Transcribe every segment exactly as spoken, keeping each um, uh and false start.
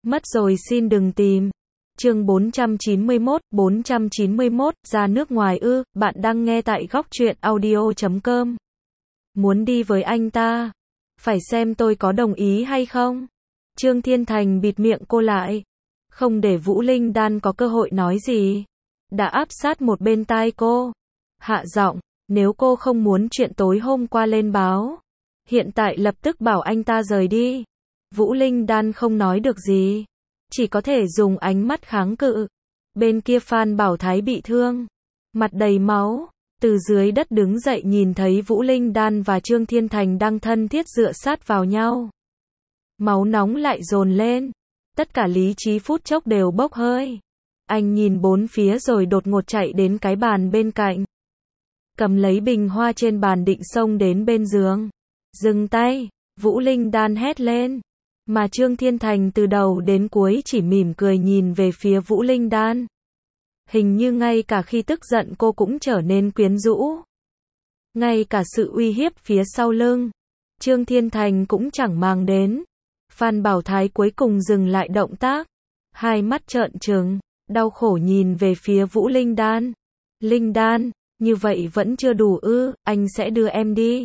Mất rồi xin đừng tìm. Chương bốn trăm chín mươi mốt, bốn trăm chín mươi mốt, ra nước ngoài ư, bạn đang nghe tại góc truyện audio chấm com. Muốn đi với anh ta? Phải xem tôi có đồng ý hay không? Trương Thiên Thành bịt miệng cô lại, không để Vũ Linh Đan có cơ hội nói gì. Đã áp sát một bên tai cô, hạ giọng, nếu cô không muốn chuyện tối hôm qua lên báo, hiện tại lập tức bảo anh ta rời đi. Vũ Linh Đan không nói được gì, chỉ có thể dùng ánh mắt kháng cự. Bên kia Phan Bảo Thái bị thương, mặt đầy máu, từ dưới đất đứng dậy nhìn thấy Vũ Linh Đan và Trương Thiên Thành đang thân thiết dựa sát vào nhau. Máu nóng lại dồn lên, tất cả lý trí phút chốc đều bốc hơi. Anh nhìn bốn phía rồi đột ngột chạy đến cái bàn bên cạnh, cầm lấy bình hoa trên bàn định xông đến bên giường. Dừng tay, Vũ Linh Đan hét lên. Mà Trương Thiên Thành từ đầu đến cuối chỉ mỉm cười nhìn về phía Vũ Linh Đan. Hình như ngay cả khi tức giận cô cũng trở nên quyến rũ. Ngay cả sự uy hiếp phía sau lưng, Trương Thiên Thành cũng chẳng màng đến. Phan Bảo Thái cuối cùng dừng lại động tác, hai mắt trợn trừng, đau khổ nhìn về phía Vũ Linh Đan. Linh Đan, như vậy vẫn chưa đủ ư, anh sẽ đưa em đi.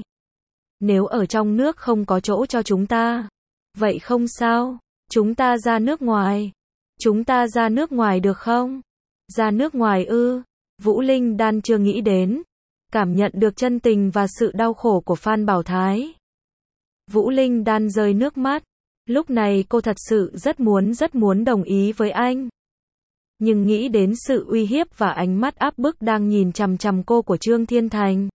Nếu ở trong nước không có chỗ cho chúng ta, vậy không sao, chúng ta ra nước ngoài. Chúng ta ra nước ngoài được không? Ra nước ngoài ư? Vũ Linh Đan chưa nghĩ đến, cảm nhận được chân tình và sự đau khổ của Phan Bảo Thái. Vũ Linh Đan rơi nước mắt, lúc này cô thật sự rất muốn rất muốn đồng ý với anh. Nhưng nghĩ đến sự uy hiếp và ánh mắt áp bức đang nhìn chằm chằm cô của Trương Thiên Thành,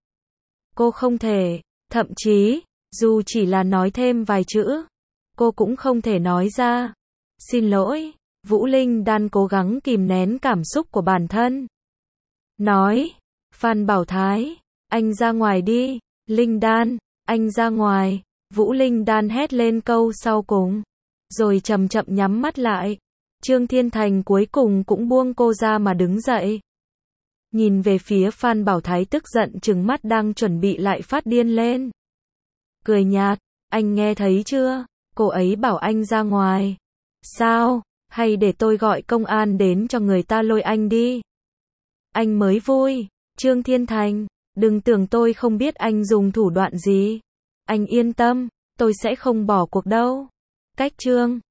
cô không thể, thậm chí, dù chỉ là nói thêm vài chữ, cô cũng không thể nói ra. Xin lỗi, Vũ Linh Đan cố gắng kìm nén cảm xúc của bản thân. Nói, Phan Bảo Thái, anh ra ngoài đi. Linh Đan, anh ra ngoài. Vũ Linh Đan hét lên câu sau cùng, rồi chậm chậm nhắm mắt lại. Trương Thiên Thành cuối cùng cũng buông cô ra mà đứng dậy. Nhìn về phía Phan Bảo Thái tức giận trừng mắt đang chuẩn bị lại phát điên lên. Cười nhạt, anh nghe thấy chưa? Cô ấy bảo anh ra ngoài. Sao? Hay để tôi gọi công an đến cho người ta lôi anh đi? Anh mới vui. Trương Thiên Thành, đừng tưởng tôi không biết anh dùng thủ đoạn gì. Anh yên tâm, tôi sẽ không bỏ cuộc đâu. Cách Trương